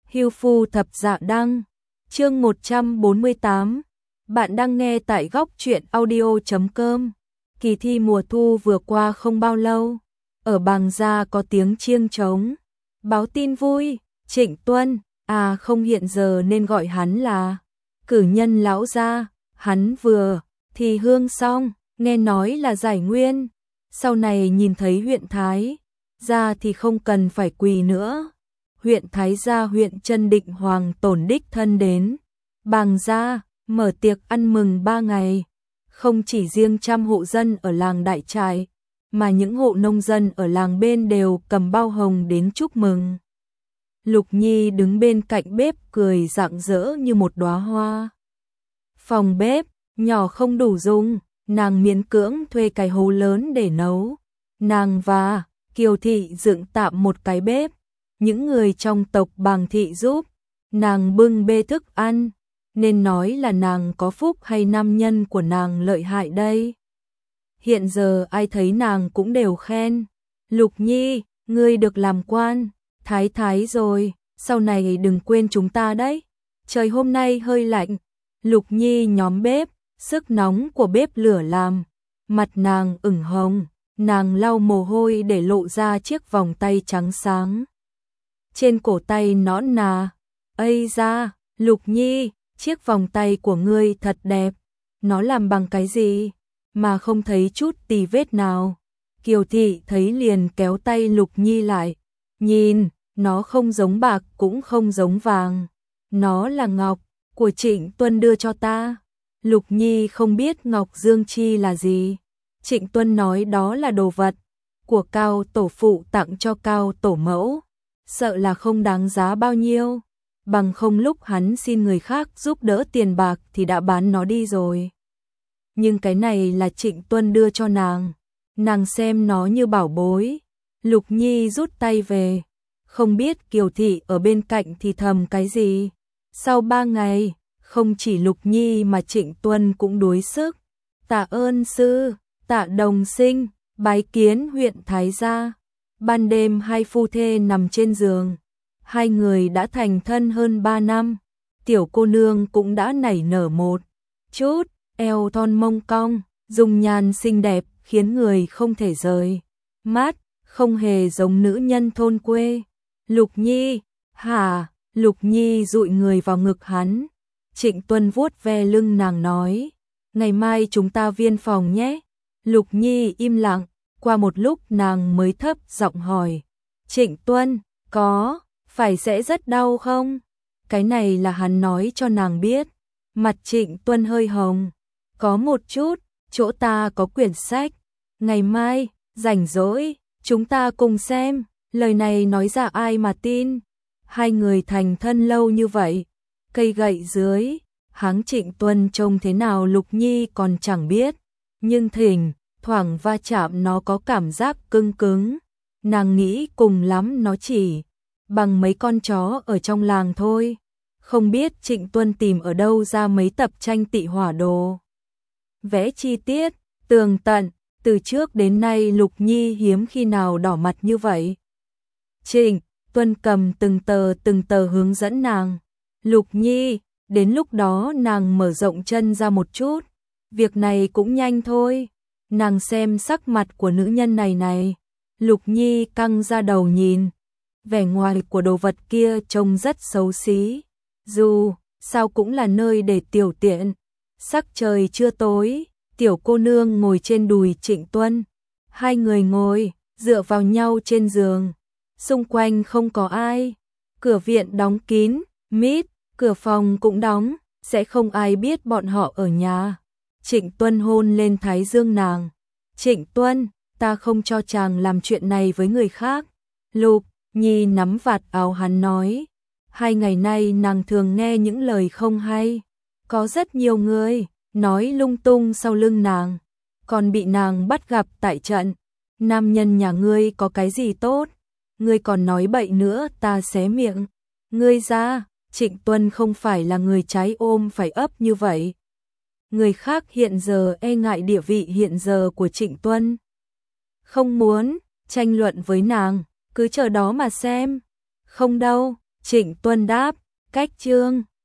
Hưu Phu Thập Dạ Đăng, chương 148. Bạn đang nghe tại góc truyện audio.com. Kỳ thi mùa thu vừa qua không bao lâu, ở Bàng Gia có tiếng chiêng trống. Báo tin vui, Trịnh Tuân, không hiện giờ nên gọi hắn là cử nhân lão gia, hắn vừa thì hương xong, nghe nói là giải nguyên. Sau này nhìn thấy huyện Thái gia thì không cần phải quỳ nữa. Huyện Thái gia huyện Chân Định Hoàng tổn đích thân đến Bàng Gia mở tiệc ăn mừng 3 ngày, không chỉ riêng trăm hộ dân ở làng Đại Trại, mà những hộ nông dân ở làng bên đều cầm bao hồng đến chúc mừng. Lục Nhi đứng bên cạnh bếp cười rạng rỡ như một đóa hoa. Phòng bếp nhỏ không đủ dùng, nàng miễn cưỡng thuê cái hố lớn để nấu. Nàng và Kiều thị dựng tạm một cái bếp, những người trong tộc Bàng thị giúp nàng bưng bê thức ăn, nên nói là nàng có phúc hay nam nhân của nàng lợi hại đây. Hiện giờ ai thấy nàng cũng đều khen, Lục Nhi, ngươi được làm quan thái thái rồi, sau này đừng quên chúng ta đấy. Trời hôm nay hơi lạnh, Lục Nhi nhóm bếp, sức nóng của bếp lửa làm mặt nàng ửng hồng, nàng lau mồ hôi để lộ ra chiếc vòng tay trắng sáng trên cổ tay nõn nà. Ây da, Lục Nhi, chiếc vòng tay của ngươi thật đẹp, nó làm bằng cái gì mà không thấy chút tì vết nào? Kiều thị thấy liền kéo tay Lục Nhi lại, nhìn, nó không giống bạc cũng không giống vàng, nó là ngọc của Trịnh Tuân đưa cho ta. Lục Nhi không biết ngọc dương chi là gì. Trịnh Tuân nói đó là đồ vật của Cao tổ phụ tặng cho Cao tổ mẫu, sợ là không đáng giá bao nhiêu, bằng không lúc hắn xin người khác giúp đỡ tiền bạc thì đã bán nó đi rồi. Nhưng cái này là Trịnh Tuân đưa cho nàng xem nó như bảo bối. Lục Nhi rút tay về, không biết Kiều thị ở bên cạnh thì thầm cái gì. Sau 3 ngày, không chỉ Lục Nhi mà Trịnh Tuân cũng đuối sức. Tạ ơn sư, Tạ đồng sinh, bái kiến huyện Thái gia. Ban đêm hai phu thê nằm trên giường, hai người đã thành thân hơn 3 năm. Tiểu cô nương cũng đã nảy nở một chút, eo thon mông cong, dung nhan xinh đẹp khiến người không thể rời mắt, không hề giống nữ nhân thôn quê. Lục Nhi, hả? Lục Nhi dụi người vào ngực hắn. Trịnh Tuân vuốt ve lưng nàng nói, ngày mai chúng ta viên phòng nhé. Lục Nhi im lặng, qua một lúc nàng mới thấp giọng hỏi, Trịnh Tuân, có phải sẽ rất đau không? Cái này là hắn nói cho nàng biết. Mặt Trịnh Tuân hơi hồng, có một chút, chỗ ta có quyển sách, ngày mai rảnh rỗi chúng ta cùng xem. Lời này nói ra ai mà tin. Hai người thành thân lâu như vậy, cây gậy dưới háng Trịnh Tuân trông thế nào Lục Nhi còn chẳng biết, nhưng thỉnh thoảng va chạm nó có cảm giác cứng cứng. Nàng nghĩ cùng lắm nó chỉ bằng mấy con chó ở trong làng thôi. Không biết Trịnh Tuân tìm ở đâu ra mấy tập tranh tị hỏa đồ vẽ chi tiết tường tận, từ trước đến nay Lục Nhi hiếm khi nào đỏ mặt như vậy. Trịnh Tuân cầm từng tờ hướng dẫn nàng. Lục Nhi, đến lúc đó nàng mở rộng chân ra một chút, việc này cũng nhanh thôi. Nàng xem sắc mặt của nữ nhân này. Lục Nhi căng ra đầu nhìn, vẻ ngoài của đồ vật kia trông rất xấu xí, dù sao cũng là nơi để tiểu tiện. Sắc trời chưa tối, tiểu cô nương ngồi trên đùi Trịnh Tuân, hai người ngồi dựa vào nhau trên giường, xung quanh không có ai, cửa viện đóng kín mít, cửa phòng cũng đóng, sẽ không ai biết bọn họ ở nhà. Trịnh Tuân hôn lên thái dương nàng. Trịnh Tuân, ta không cho chàng làm chuyện này với người khác. Lục Nhi nắm vạt áo hắn nói, 2 ngày nay nàng thường nghe những lời không hay, có rất nhiều người nói lung tung sau lưng nàng, còn bị nàng bắt gặp tại trận. Nam nhân nhà ngươi có cái gì tốt, ngươi còn nói bậy nữa ta xé miệng ngươi ra. Trịnh Tuân không phải là người trái ôm phải ấp như vậy. Người khác hiện giờ e ngại địa vị hiện giờ của Trịnh Tuân, không muốn tranh luận với nàng, cứ chờ đó mà xem. Không đâu, Trịnh Tuân đáp, cách chương